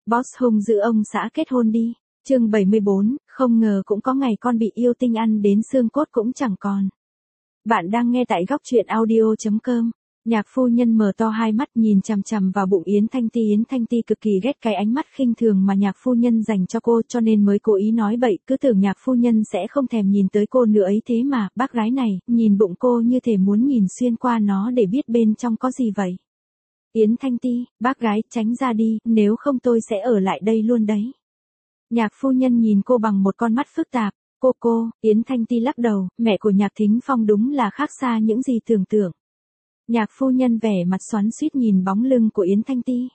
Boss hung dữ ông xã kết hôn đi. Chương 74, không ngờ cũng có ngày con bị yêu tinh ăn đến xương cốt cũng chẳng còn. Bạn đang nghe tại góc truyện audio.com. Nhạc phu nhân mở to hai mắt nhìn chằm chằm vào bụng Yến Thanh Ti. Yến Thanh Ti cực kỳ ghét cái ánh mắt khinh thường mà nhạc phu nhân dành cho cô, cho nên mới cố ý nói bậy, cứ tưởng nhạc phu nhân sẽ không thèm nhìn tới cô nữa ấy, thế mà bác gái này nhìn bụng cô như thể muốn nhìn xuyên qua nó để biết bên trong có gì vậy. Yến Thanh Ti, bác gái tránh ra đi, nếu không tôi sẽ ở lại đây luôn đấy. Nhạc phu nhân nhìn cô bằng một con mắt phức tạp. Cô, Yến Thanh Ti lắc đầu, mẹ của Nhạc Thính Phong đúng là khác xa những gì tưởng tượng. Nhạc phu nhân vẻ mặt xoắn xuýt nhìn bóng lưng của Yến Thanh Ti.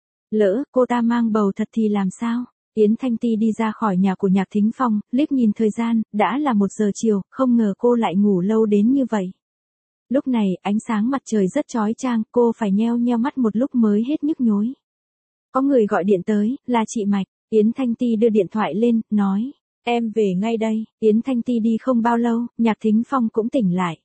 Lỡ cô ta mang bầu thật thì làm sao? Yến Thanh Ti đi ra khỏi nhà của Nhạc Thính Phong, liếc nhìn thời gian, đã là 1 giờ chiều, không ngờ cô lại ngủ lâu đến như vậy. Lúc này, ánh sáng mặt trời rất chói chang, cô phải nheo nheo mắt một lúc mới hết nhức nhối. Có người gọi điện tới, là chị Mạch. Yến Thanh Ti đưa điện thoại lên, nói, em về ngay đây. Yến Thanh Ti đi không bao lâu, Nhạc Thính Phong cũng tỉnh lại.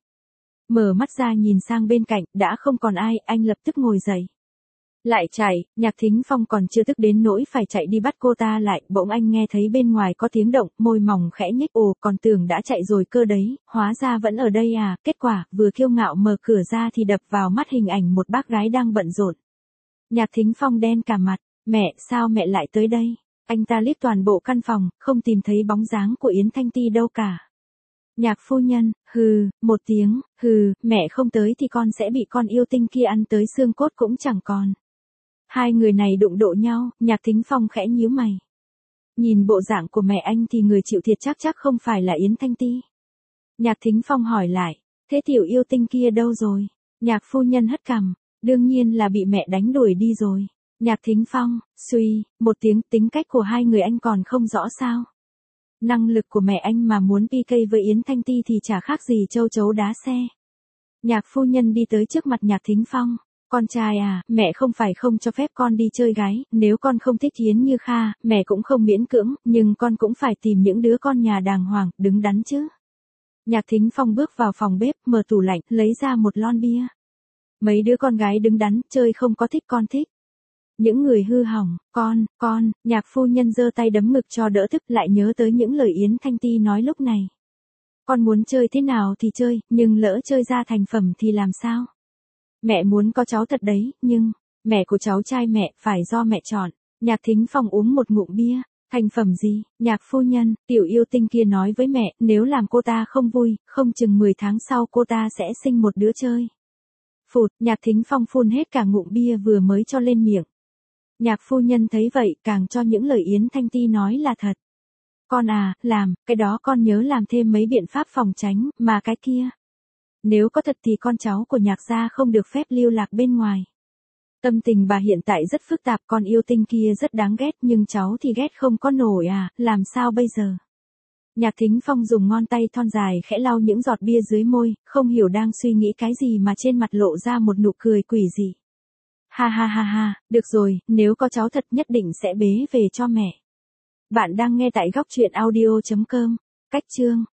Mở mắt ra nhìn sang bên cạnh, đã không còn ai, anh lập tức ngồi dậy. Lại chạy, Nhạc Thính Phong còn chưa tức đến nỗi phải chạy đi bắt cô ta lại, bỗng anh nghe thấy bên ngoài có tiếng động, môi mỏng khẽ nhếch, ồ, còn tưởng đã chạy rồi cơ đấy, hóa ra vẫn ở đây à, kết quả, vừa kiêu ngạo mở cửa ra thì đập vào mắt hình ảnh một bác gái đang bận rộn. Nhạc Thính Phong đen cả mặt, mẹ, sao mẹ lại tới đây? Anh ta liếc toàn bộ căn phòng, không tìm thấy bóng dáng của Yến Thanh Ti đâu cả. Nhạc phu nhân, một tiếng, mẹ không tới thì con sẽ bị con yêu tinh kia ăn tới xương cốt cũng chẳng còn. Hai người này đụng độ nhau, Nhạc Thính Phong khẽ nhíu mày. Nhìn bộ dạng của mẹ anh thì người chịu thiệt chắc không phải là Yến Thanh Ti. Nhạc Thính Phong hỏi lại, thế tiểu yêu tinh kia đâu rồi? Nhạc phu nhân hất cằm, đương nhiên là bị mẹ đánh đuổi đi rồi. Nhạc Thính Phong, suy, một tiếng, tính cách của hai người anh còn không rõ sao? Năng lực của mẹ anh mà muốn PK với Yến Thanh Ti thì chả khác gì châu chấu đá xe. Nhạc phu nhân đi tới trước mặt Nhạc Thính Phong. Con trai à, mẹ không phải không cho phép con đi chơi gái, nếu con không thích Yến Như Kha, mẹ cũng không miễn cưỡng, nhưng con cũng phải tìm những đứa con nhà đàng hoàng, đứng đắn chứ. Nhạc Thính Phong bước vào phòng bếp, mở tủ lạnh, lấy ra một lon bia. Mấy đứa con gái đứng đắn, chơi không có thích con thích. Những người hư hỏng, con, Nhạc phu nhân giơ tay đấm ngực cho đỡ tức, lại nhớ tới những lời Yến Thanh Ti nói lúc này. Con muốn chơi thế nào thì chơi, nhưng lỡ chơi ra thành phẩm thì làm sao? Mẹ muốn có cháu thật đấy, nhưng, mẹ của cháu trai mẹ, phải do mẹ chọn. Nhạc Thính Phong uống một ngụm bia. Thành phẩm gì? Nhạc phu nhân, tiểu yêu tinh kia nói với mẹ, nếu làm cô ta không vui, không chừng 10 tháng sau cô ta sẽ sinh một đứa chơi. Phụt, Nhạc Thính Phong phun hết cả ngụm bia vừa mới cho lên miệng. Nhạc phu nhân thấy vậy, càng cho những lời Yến Thanh Ti nói là thật. Con à, làm, cái đó con nhớ làm thêm mấy biện pháp phòng tránh, mà cái kia. Nếu có thật thì con cháu của Nhạc gia không được phép lưu lạc bên ngoài. Tâm tình bà hiện tại rất phức tạp, con yêu tinh kia rất đáng ghét nhưng cháu thì ghét không có nổi à, làm sao bây giờ? Nhạc Thính Phong dùng ngón tay thon dài khẽ lau những giọt bia dưới môi, không hiểu đang suy nghĩ cái gì mà trên mặt lộ ra một nụ cười quỷ dị. Ha, được rồi, nếu có cháu thật nhất định sẽ bế về cho mẹ. Bạn đang nghe tại góc truyện audio.com. Cách chương